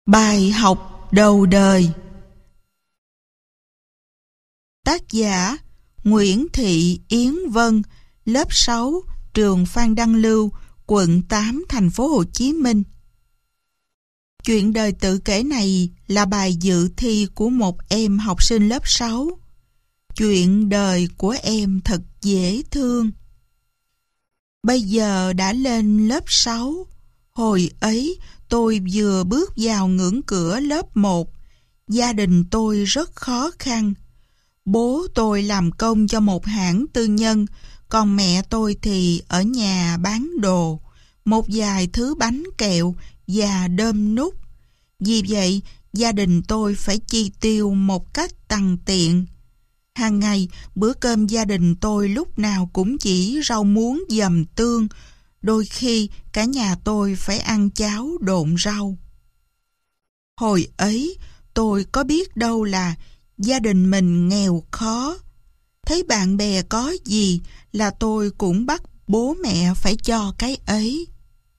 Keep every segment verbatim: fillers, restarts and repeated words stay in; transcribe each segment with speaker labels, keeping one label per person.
Speaker 1: Bài học đầu đời. Tác giả Nguyễn Thị Yến Vân, lớp sáu, trường Phan Đăng Lưu, quận tám, thành phố Hồ Chí Minh. Chuyện đời tự kể này là bài dự thi của một em học sinh lớp sáu. Chuyện đời của em thật dễ thương. Bây giờ đã lên lớp sáu. Hồi ấy tôi vừa bước vào ngưỡng cửa lớp một. Gia đình tôi rất khó khăn. Bố tôi làm công cho một hãng tư nhân, còn mẹ tôi thì ở nhà bán đồ, một vài thứ bánh kẹo và đơm nút. Vì vậy, gia đình tôi phải chi tiêu một cách tằn tiện. Hàng ngày, bữa cơm gia đình tôi lúc nào cũng chỉ rau muống dầm tương, đôi khi cả nhà tôi phải ăn cháo độn rau. Hồi ấy, tôi có biết đâu là gia đình mình nghèo khó. Thấy bạn bè có gì là tôi cũng bắt bố mẹ phải cho cái ấy.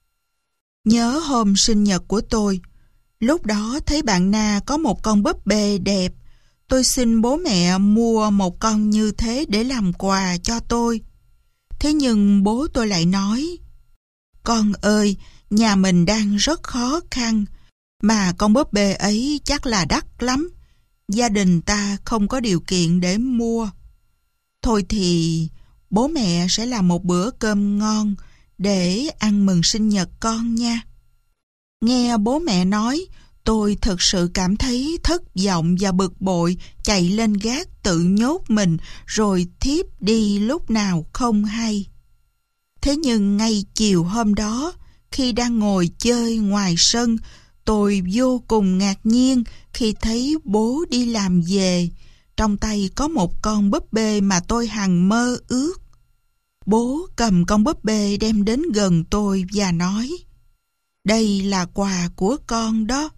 Speaker 1: Nhớ hôm sinh nhật của tôi, lúc đó thấy bạn Na có một con búp bê đẹp. Tôi xin bố mẹ mua một con như thế để làm quà cho tôi. Thế nhưng bố tôi lại nói: "Con ơi, nhà mình đang rất khó khăn, mà con búp bê ấy chắc là đắt lắm. Gia đình ta không có điều kiện để mua. Thôi thì bố mẹ sẽ làm một bữa cơm ngon để ăn mừng sinh nhật con nha." Nghe bố mẹ nói, tôi thực sự cảm thấy thất vọng và bực bội, chạy lên gác tự nhốt mình rồi thiếp đi lúc nào không hay. Thế nhưng ngay chiều hôm đó, khi đang ngồi chơi ngoài sân, tôi vô cùng ngạc nhiên khi thấy bố đi làm về. Trong tay có một con búp bê mà tôi hằng mơ ước. Bố cầm con búp bê đem đến gần tôi và nói: "Đây là quà của con đó."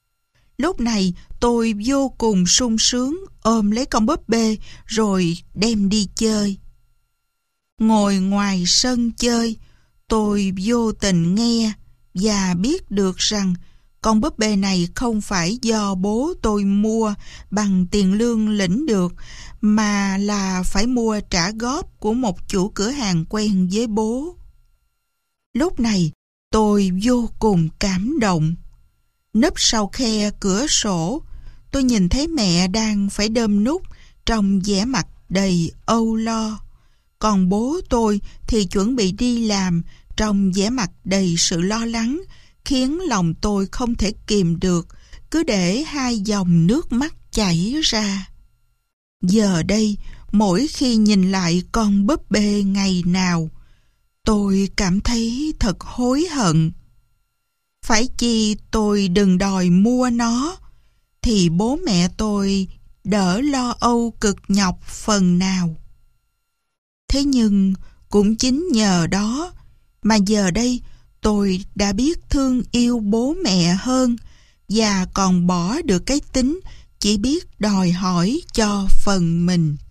Speaker 1: Lúc này tôi vô cùng sung sướng ôm lấy con búp bê rồi đem đi chơi. Ngồi ngoài sân chơi, tôi vô tình nghe và biết được rằng con búp bê này không phải do bố tôi mua bằng tiền lương lĩnh được, mà là phải mua trả góp của một chủ cửa hàng quen với bố. Lúc này tôi vô cùng cảm động. Núp sau khe cửa sổ, tôi nhìn thấy mẹ đang phải đơm nút trong vẻ mặt đầy âu lo. Còn bố tôi thì chuẩn bị đi làm trong vẻ mặt đầy sự lo lắng, khiến lòng tôi không thể kìm được, cứ để hai dòng nước mắt chảy ra. Giờ đây, mỗi khi nhìn lại con búp bê ngày nào, tôi cảm thấy thật hối hận. Phải chi tôi đừng đòi mua nó, thì bố mẹ tôi đỡ lo âu cực nhọc phần nào. Thế nhưng cũng chính nhờ đó mà giờ đây tôi đã biết thương yêu bố mẹ hơn, và còn bỏ được cái tính chỉ biết đòi hỏi cho phần mình.